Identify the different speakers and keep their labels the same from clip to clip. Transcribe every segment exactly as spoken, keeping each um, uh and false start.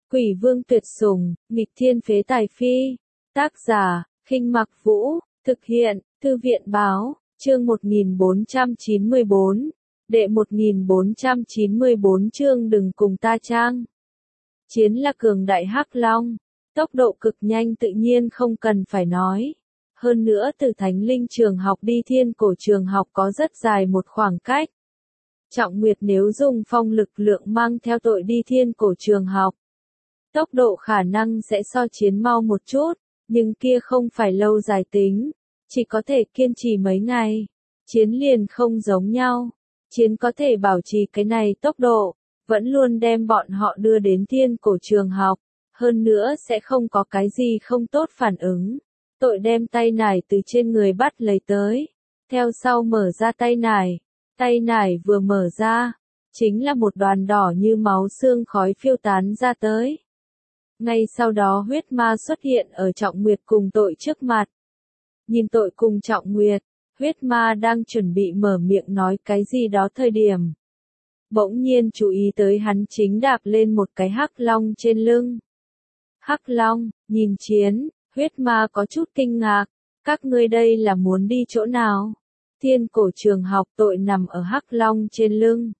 Speaker 1: Quỷ vương tuyệt sủng, nghịch thiên phế tài phi. Tác giả, Khinh Mặc Vũ, thực hiện, Thư viện báo, chương một nghìn bốn trăm chín mươi bốn, đệ một nghìn bốn trăm chín mươi bốn chương đừng cùng ta trang. Chiến là cường đại hắc long, tốc độ cực nhanh tự nhiên không cần phải nói. Hơn nữa từ Thánh Linh trường học đi Thiên Cổ trường học có rất dài một khoảng cách. Trọng Nguyệt nếu dùng phong lực lượng mang theo tội đi Thiên Cổ trường học, tốc độ khả năng sẽ so Chiến mau một chút, nhưng kia không phải lâu dài tính, chỉ có thể kiên trì mấy ngày. Chiến liền không giống nhau, Chiến có thể bảo trì cái này tốc độ, vẫn luôn đem bọn họ đưa đến Thiên Cổ trường học, hơn nữa sẽ không có cái gì không tốt phản ứng. Tội đem tay nải từ trên người bắt lấy tới, theo sau mở ra tay nải, tay nải vừa mở ra, chính là một đoàn đỏ như máu xương khói phiêu tán ra tới. Ngay sau đó huyết ma xuất hiện ở Trọng Nguyệt cùng tội trước mặt. Nhìn tội cùng Trọng Nguyệt, huyết ma đang chuẩn bị mở miệng nói cái gì đó thời điểm. Bỗng nhiên chú ý tới hắn chính đạp lên một cái hắc long trên lưng. Hắc long, nhìn Chiến, huyết ma có chút kinh ngạc, các ngươi đây là muốn đi chỗ nào? Thiên Cổ trường học tội nằm ở hắc long trên lưng.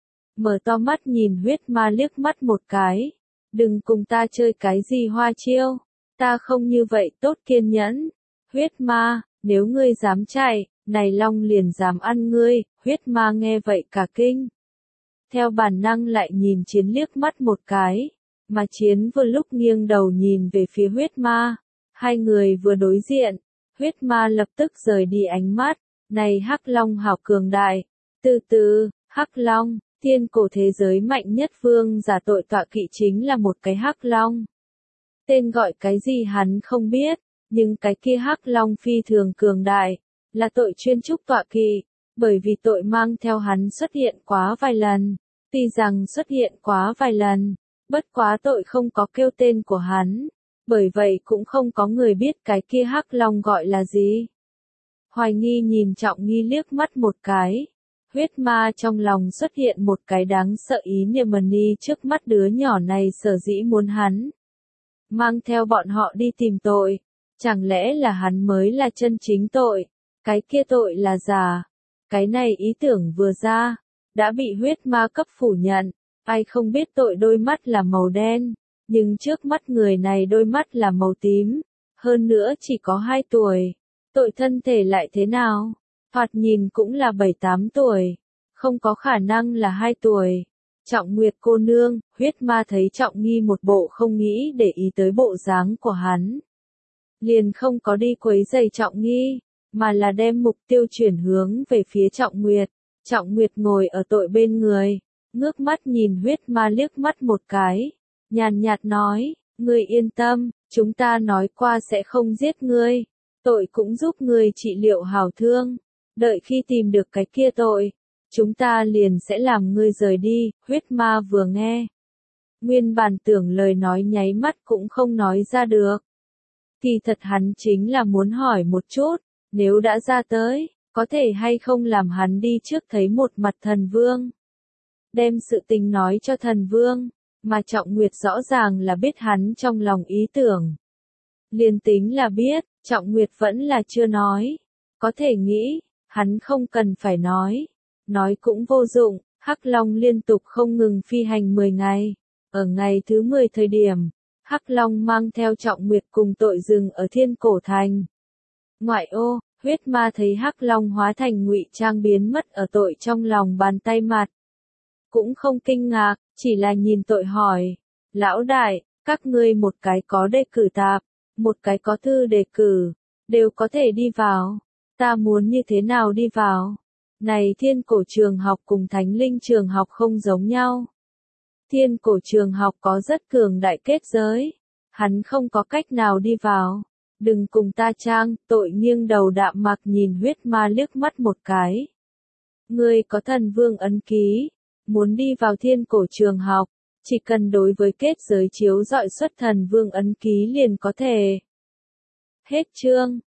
Speaker 1: Mở to mắt nhìn huyết ma liếc mắt một cái. Đừng cùng ta chơi cái gì hoa chiêu, ta không như vậy tốt kiên nhẫn. Huyết ma, nếu ngươi dám chạy, này long liền dám ăn ngươi. Huyết ma nghe vậy cả kinh. Theo bản năng lại nhìn Chiến liếc mắt một cái, mà Chiến vừa lúc nghiêng đầu nhìn về phía huyết ma. Hai người vừa đối diện, huyết ma lập tức rời đi ánh mắt, này hắc long hảo cường đại. Từ từ, hắc long, Thiên Cổ thế giới mạnh nhất vương giả tội tọa kỵ chính là một cái hắc long. Tên gọi cái gì hắn không biết, nhưng cái kia hắc long phi thường cường đại, là tội chuyên trúc tọa kỵ, bởi vì tội mang theo hắn xuất hiện quá vài lần, tuy rằng xuất hiện quá vài lần, bất quá tội không có kêu tên của hắn, bởi vậy cũng không có người biết cái kia hắc long gọi là gì. Hoài Nghi nhìn Trọng Nghi liếc mắt một cái. Huyết ma trong lòng xuất hiện một cái đáng sợ ý niệm mani trước mắt đứa nhỏ này sở dĩ muốn hắn mang theo bọn họ đi tìm tội, chẳng lẽ là hắn mới là chân chính tội, cái kia tội là giả. Cái này ý tưởng vừa ra, đã bị huyết ma cấp phủ nhận, ai không biết tội đôi mắt là màu đen, nhưng trước mắt người này đôi mắt là màu tím, hơn nữa chỉ có hai tuổi, tội thân thể lại thế nào? Thoạt nhìn cũng là bảy tám tuổi, không có khả năng là hai tuổi. Trọng Nguyệt cô nương, huyết ma thấy Trọng Nghi một bộ không nghĩ để ý tới bộ dáng của hắn. Liền không có đi quấy rầy Trọng Nghi, mà là đem mục tiêu chuyển hướng về phía Trọng Nguyệt. Trọng Nguyệt ngồi ở tội bên người, ngước mắt nhìn huyết ma liếc mắt một cái, nhàn nhạt nói, ngươi yên tâm, chúng ta nói qua sẽ không giết ngươi, tội cũng giúp ngươi trị liệu hảo thương. Đợi khi tìm được cái kia tội, chúng ta liền sẽ làm ngươi rời đi. Huyết ma vừa nghe, nguyên bản tưởng lời nói nháy mắt cũng không nói ra được. Kỳ thật hắn chính là muốn hỏi một chút, nếu đã ra tới, có thể hay không làm hắn đi trước thấy một mặt thần vương. Đem sự tình nói cho thần vương, mà Trọng Nguyệt rõ ràng là biết hắn trong lòng ý tưởng. Liền tính là biết, Trọng Nguyệt vẫn là chưa nói. Có thể nghĩ, hắn không cần phải nói. Nói cũng vô dụng, hắc long liên tục không ngừng phi hành mười ngày. Ở ngày thứ mười thời điểm, hắc long mang theo Trọng Nguyệt cùng tội dừng ở Thiên Cổ thành. Ngoại ô, huyết ma thấy hắc long hóa thành ngụy trang biến mất ở tội trong lòng bàn tay mặt. Cũng không kinh ngạc, chỉ là nhìn tội hỏi. Lão đại, các ngươi một cái có đề cử tạp, một cái có thư đề cử, đều có thể đi vào. Ta muốn như thế nào đi vào? Này Thiên Cổ trường học cùng Thánh Linh trường học không giống nhau. Thiên Cổ trường học có rất cường đại kết giới. Hắn không có cách nào đi vào. Đừng cùng ta trang, tội nghiêng đầu đạm mạc nhìn huyết ma liếc mắt một cái. Ngươi có thần vương ấn ký. Muốn đi vào Thiên Cổ trường học, chỉ cần đối với kết giới chiếu dọi xuất thần vương ấn ký liền có thể. Hết chương.